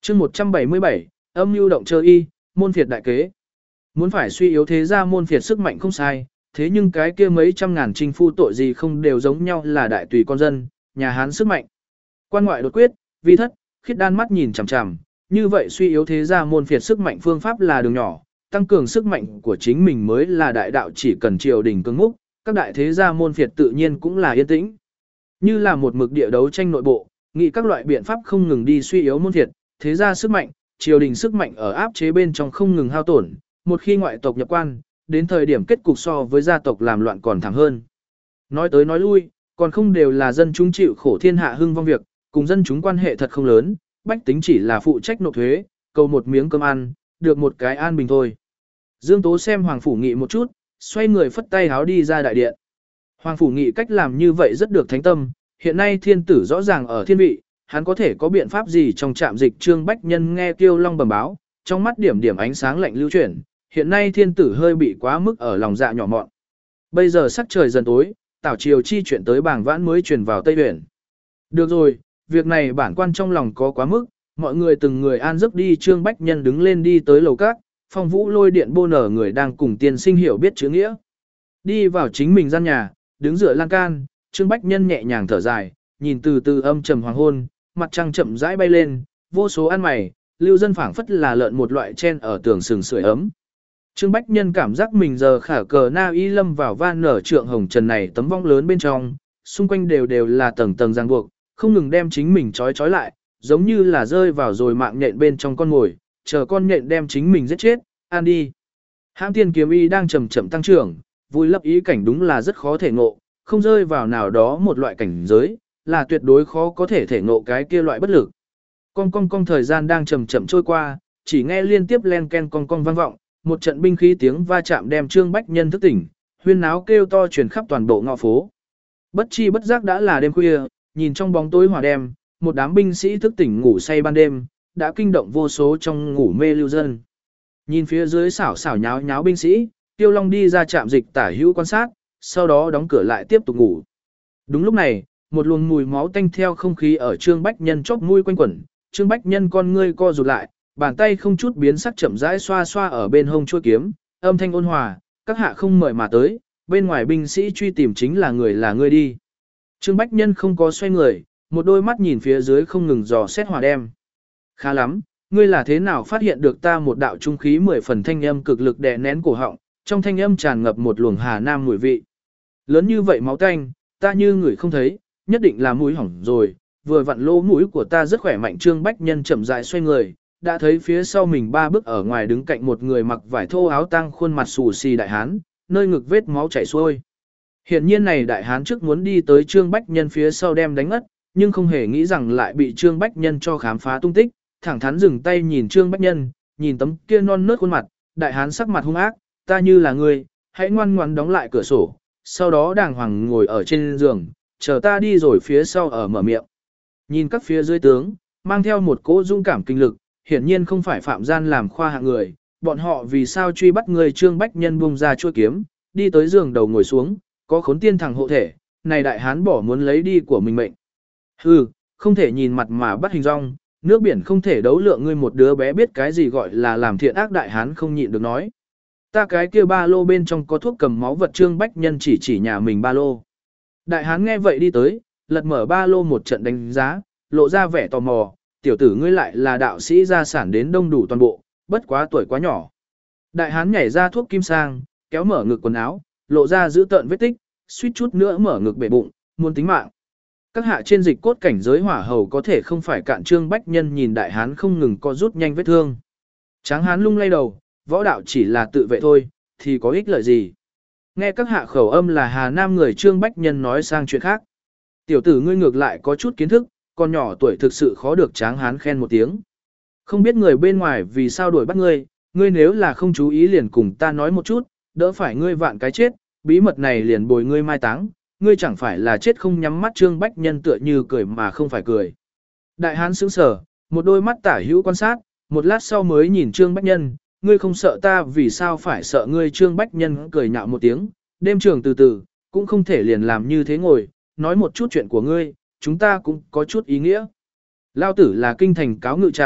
chương 177, âm mưu động chơi y, môn phiệt đại kế. Muốn phải suy yếu thế gia môn phiệt sức mạnh không sai, thế nhưng cái kia mấy trăm ngàn trinh phu tội gì không đều giống nhau là đại tùy con dân, nhà Hán sức mạnh. Quan ngoại đột quyết, vi thất, khiết đan mắt nhìn chằm chằm, như vậy suy yếu thế gia môn phiệt sức mạnh phương pháp là đường nhỏ, tăng cường sức mạnh của chính mình mới là đại đạo, chỉ cần triều đình cứng múc, các đại thế gia môn phiệt tự nhiên cũng là yên tĩnh. Như là một mực địa đấu tranh nội bộ, nghĩ các loại biện pháp không ngừng đi suy yếu môn phiệt, thế gia sức mạnh, triều đình sức mạnh ở áp chế bên trong không ngừng hao tổn, một khi ngoại tộc nhập quan, đến thời điểm kết cục so với gia tộc làm loạn còn thảm hơn. Nói tới nói lui, còn không đều là dân chúng chịu khổ thiên hạ hưng vong việc, cùng dân chúng quan hệ thật không lớn, bách tính chỉ là phụ trách nộp thuế, cầu một miếng cơm ăn, được một cái an bình thôi. Dương Tố xem Hoàng Phủ Nghị một chút, xoay người phất tay háo đi ra đại điện. Hoàng Phủ Nghị cách làm như vậy rất được thánh tâm, hiện nay thiên tử rõ ràng ở thiên vị, hắn có thể có biện pháp gì trong trạm dịch. Trương Bách Nhân nghe Kiêu Long bẩm báo, trong mắt điểm điểm ánh sáng lạnh lưu chuyển, hiện nay thiên tử hơi bị quá mức ở lòng dạ nhỏ mọn. Bây giờ sắc trời dần tối, tảo triều chi chuyện tới bảng vãn mới truyền vào Tây Huyền. Được rồi, việc này bản quan trong lòng có quá mức, mọi người từng người an giấc đi. Trương Bách Nhân đứng lên đi tới lầu các, Phong Vũ lôi điện bô nở người đang cùng tiên sinh hiểu biết chữ nghĩa. Đi vào chính mình gian nhà, đứng dựa lan can, Trương Bách Nhân nhẹ nhàng thở dài, nhìn từ từ âm trầm hoàng hôn, mặt trăng chậm rãi bay lên, vô số ăn mày, lưu dân phảng phất là lợn một loại chen ở tường sừng sưởi ấm. Trương Bách Nhân cảm giác mình giờ khả cờ na y lâm vào van nở trượng hồng trần này tấm vong lớn bên trong, xung quanh đều là tầng tầng ràng buộc, không ngừng đem chính mình trói lại, giống như là rơi vào rồi mạng nhện bên trong con ngồi, chờ con nhện đem chính mình giết chết, ăn đi. Hãm Tiên Kiếm Y đang chậm chậm tăng trưởng, vui lấp ý cảnh đúng là rất khó thể ngộ, không rơi vào nào đó một loại cảnh giới, là tuyệt đối khó có thể thể ngộ cái kia loại bất lực. Cong thời gian đang chậm chậm trôi qua, chỉ nghe liên tiếp len ken cong vang vọng, một trận binh khí tiếng va chạm đem Trương Bách Nhân thức tỉnh, huyên náo kêu to truyền khắp toàn bộ ngõ phố. Bất chi bất giác đã là đêm khuya, nhìn trong bóng tối hỏa đêm, một đám binh sĩ thức tỉnh ngủ say ban đêm, đã kinh động vô số trong ngủ mê lưu dân. Nhìn phía dưới xảo nháo nháo binh sĩ, Tiêu Long đi ra trạm dịch tả hữu quan sát, sau đó đóng cửa lại tiếp tục ngủ. Đúng lúc này, một luồng mùi máu tanh theo không khí ở Trương Bách Nhân chóp mũi quanh quẩn, Trương Bách Nhân con ngươi co rụt lại, bàn tay không chút biến sắc chậm rãi xoa xoa ở bên hông chuôi kiếm, âm thanh ôn hòa, các hạ không mời mà tới, bên ngoài binh sĩ truy tìm chính là ngươi đi. Trương Bách Nhân không có xoay người, một đôi mắt nhìn phía dưới không ngừng dò xét hỏa đem. Khá lắm, ngươi là thế nào phát hiện được ta? Một đạo trung khí 10 phần thanh âm cực lực đè nén cổ họng, trong thanh âm tràn ngập một luồng hà nam mùi vị. Lớn như vậy máu tanh, ta như người không thấy, nhất định là mũi hỏng rồi, vừa vặn lỗ mũi của ta rất khỏe mạnh. Trương Bách Nhân chậm rãi xoay người, đã thấy phía sau mình 3 bước ở ngoài đứng cạnh một người mặc vải thô áo tang, khuôn mặt xù xì đại hán, nơi ngực vết máu chảy xuôi. Hiện nhiên này đại hán trước muốn đi tới Trương Bách Nhân phía sau đem đánh ngất, nhưng không hề nghĩ rằng lại bị Trương Bách Nhân cho khám phá tung tích, thẳng thắn dừng tay nhìn Trương Bách Nhân, nhìn tấm kia non nớt khuôn mặt, đại hán sắc mặt hung ác, ta như là ngươi, hãy ngoan ngoãn đóng lại cửa sổ, sau đó đàng hoàng ngồi ở trên giường, chờ ta đi rồi phía sau ở mở miệng. Nhìn các phía dưới tướng, mang theo một cỗ dung cảm kinh lực, hiển nhiên không phải phạm gian làm khoa hạng người, bọn họ vì sao truy bắt người? Trương Bách Nhân buông ra chuôi kiếm, đi tới giường đầu ngồi xuống, có Khốn Tiên thằng hộ thể, này đại hán bỏ muốn lấy đi của mình mệnh. Hừ, không thể nhìn mặt mà bắt hình dong, nước biển không thể đấu lượng ngươi một đứa bé biết cái gì gọi là làm thiện ác. Đại hán không nhịn được nói. Ta cái kia ba lô bên trong có thuốc cầm máu vật. Trương Bách Nhân chỉ nhà mình ba lô. Đại hán nghe vậy đi tới, lật mở ba lô một trận đánh giá, lộ ra vẻ tò mò, tiểu tử ngươi lại là đạo sĩ gia sản đến đông đủ toàn bộ, bất quá tuổi quá nhỏ. Đại hán nhảy ra thuốc kim sang, kéo mở ngực quần áo, lộ ra giữ tợn vết tích, suýt chút nữa mở ngực bể bụng, muốn tính mạng. Các hạ trên dịch cốt cảnh giới hỏa hầu có thể không phải cạn. Trương Bách Nhân nhìn đại hán không ngừng co rút nhanh vết thương. Tráng hán lung lay đầu, võ đạo chỉ là tự vệ thôi, thì có ích lợi gì? Nghe các hạ khẩu âm là Hà Nam người. Trương Bách Nhân nói sang chuyện khác. Tiểu tử ngươi ngược lại có chút kiến thức, còn nhỏ tuổi thực sự khó được. Tráng hán khen một tiếng. Không biết người bên ngoài vì sao đuổi bắt ngươi, ngươi nếu là không chú ý liền cùng ta nói một chút, đỡ phải ngươi vạn cái chết, bí mật này liền bồi ngươi mai táng, ngươi chẳng phải là chết không nhắm mắt. Trương Bách Nhân tựa như cười mà không phải cười. Đại hán sững sờ, một đôi mắt tả hữu quan sát, một lát sau mới nhìn Trương Bách Nhân, ngươi không sợ ta vì sao phải sợ ngươi? Trương Bách Nhân cười nhạo một tiếng, đêm trường từ từ, cũng không thể liền làm như thế ngồi, nói một chút chuyện của ngươi, chúng ta cũng có chút ý nghĩa. Lao tử là kinh thành cáo ngự trạng,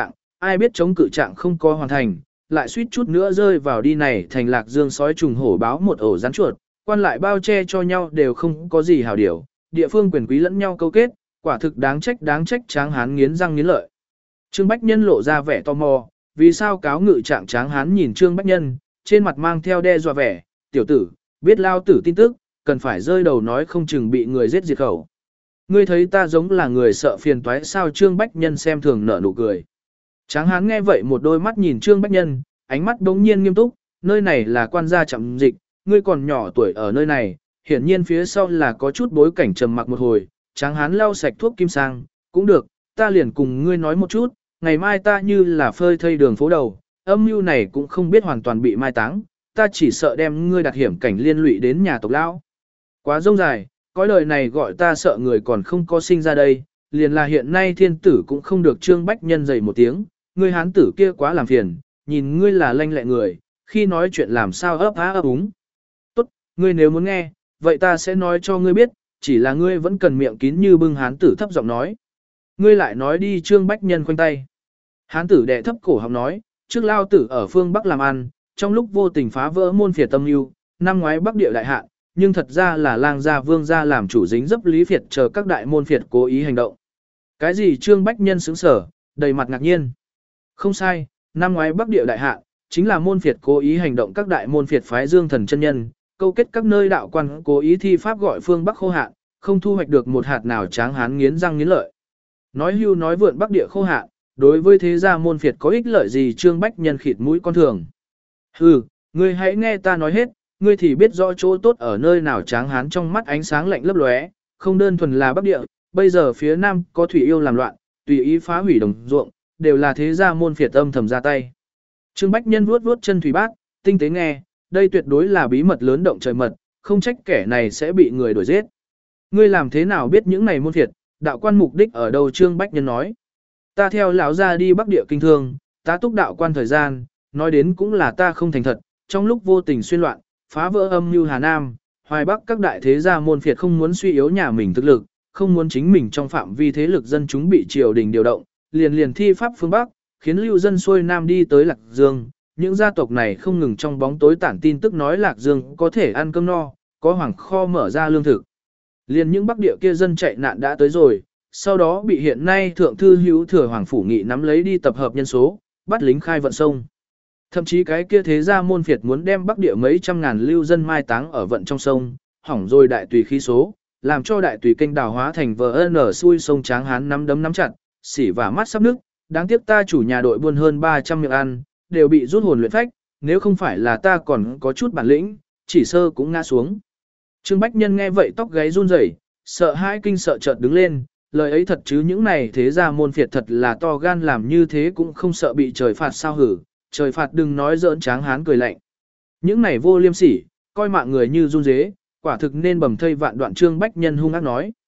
ai biết chống cự trạng không có hoàn thành, lại suýt chút nữa rơi vào đi này thành Lạc Dương sói trùng hổ báo một ổ rắn chuột, quan lại bao che cho nhau đều không có gì hảo điều, địa phương quyền quý lẫn nhau câu kết, quả thực đáng trách Tráng Hán nghiến răng nghiến lợi. Trương Bách Nhân lộ ra vẻ tò mò, vì sao cáo ngự trạng Tráng Hán nhìn Trương Bách Nhân, trên mặt mang theo đe dọa vẻ, tiểu tử, biết lao tử tin tức, cần phải rơi đầu nói không chừng bị người giết diệt khẩu. Ngươi thấy ta giống là người sợ phiền toái sao? Trương Bách Nhân xem thường nở nụ cười. Tráng Hán nghe vậy một đôi mắt nhìn Trương Bách Nhân, ánh mắt đống nhiên nghiêm túc, nơi này là quan gia trạm dịch, ngươi còn nhỏ tuổi ở nơi này, hiển nhiên phía sau là có chút bối cảnh trầm mặc một hồi, Tráng Hán lau sạch thuốc kim sang, cũng được, ta liền cùng ngươi nói một chút, ngày mai ta như là phơi thây đường phố đầu, âm mưu này cũng không biết hoàn toàn bị mai táng, ta chỉ sợ đem ngươi đặt hiểm cảnh liên lụy đến nhà tộc lão. Quá rông dài, cõi đời này gọi ta sợ người còn không có sinh ra đây, liền là hiện nay thiên tử cũng không được Trương Bách Nhân dày một tiếng, ngươi hán tử kia quá làm phiền, nhìn ngươi là lanh lẹ người, khi nói chuyện làm sao ấp á ấp úng. Tốt, ngươi nếu muốn nghe, vậy ta sẽ nói cho ngươi biết, chỉ là ngươi vẫn cần miệng kín như bưng hán tử thấp giọng nói. Ngươi lại nói đi. Trương Bách Nhân khoanh tay. Hán tử đệ thấp cổ họng nói, trước lao tử ở phương Bắc làm ăn, trong lúc vô tình phá vỡ môn phiệt tâm lưu, năm ngoái Bắc địa đại hạn, nhưng thật ra là lang gia vương gia làm chủ dính dấp lý phiệt chờ các đại môn phiệt cố ý hành động. Cái gì? Trương Bách Nhân sững sở, đầy mặt ngạc nhiên. Không sai, năm ngoái Bắc địa đại hạn, chính là môn phiệt cố ý hành động các đại môn phiệt phái Dương Thần chân nhân, câu kết các nơi đạo quan cố ý thi pháp gọi phương Bắc khô hạn, không thu hoạch được một hạt nào. Tráng Hán nghiến răng nghiến lợi. Nói hưu nói vượn Bắc địa khô hạn, đối với thế gia môn phiệt có ích lợi gì? Trương Bách Nhân khịt mũi con thường. Hừ, ngươi hãy nghe ta nói hết, ngươi thì biết rõ chỗ tốt ở nơi nào. Tráng Hán trong mắt ánh sáng lạnh lấp lóe, không đơn thuần là Bắc địa, bây giờ phía Nam có thủy yêu làm loạn, tùy ý phá hủy đồng ruộng, đều là thế gia môn phiệt âm thầm ra tay. Trương Bách Nhân vuốt vuốt chân thủy bát, tinh tế nghe, đây tuyệt đối là bí mật lớn động trời mật, không trách kẻ này sẽ bị người đuổi giết. Ngươi làm thế nào biết những này môn phiệt, đạo quan mục đích ở đâu? Trương Bách Nhân nói. Ta theo lão gia đi Bắc địa kinh thương, ta túc đạo quan thời gian, nói đến cũng là ta không thành thật, trong lúc vô tình xuyên loạn, phá vỡ âm mưu Hà Nam, Hoài Bắc các đại thế gia môn phiệt không muốn suy yếu nhà mình thực lực, không muốn chính mình trong phạm vi thế lực dân chúng bị triều đình điều động, liền thi pháp phương Bắc, khiến lưu dân xuôi Nam đi tới Lạc Dương. Những gia tộc này không ngừng trong bóng tối tản tin tức nói Lạc Dương có thể ăn cơm no, có hoàng kho mở ra lương thực. Liền những Bắc địa kia dân chạy nạn đã tới rồi, sau đó bị hiện nay thượng thư hữu thừa hoàng phủ nghị nắm lấy đi tập hợp nhân số, bắt lính khai vận sông. Thậm chí cái kia thế gia môn phiệt muốn đem Bắc địa mấy trăm ngàn lưu dân mai táng ở vận trong sông, hỏng rồi đại tùy khí số, làm cho đại tùy kênh đào hóa thành VN xuôi sông. Tráng Hán nắm đấm nắm chặt, xỉ và mắt sắp nước, đáng tiếc ta chủ nhà đội buôn hơn 300 miệng ăn, đều bị rút hồn luyện phách, nếu không phải là ta còn có chút bản lĩnh, chỉ sơ cũng ngã xuống. Trương Bách Nhân nghe vậy tóc gáy run rẩy, sợ hãi kinh sợ chợt đứng lên, lời ấy thật chứ? Những này thế gia môn phiệt thật là to gan làm như thế cũng không sợ bị trời phạt sao hử? Trời phạt đừng nói giỡn. Tráng Hán cười lạnh. Những này vô liêm sỉ, coi mạng người như run dế, quả thực nên bầm thây vạn đoạn. Trương Bách Nhân hung ác nói.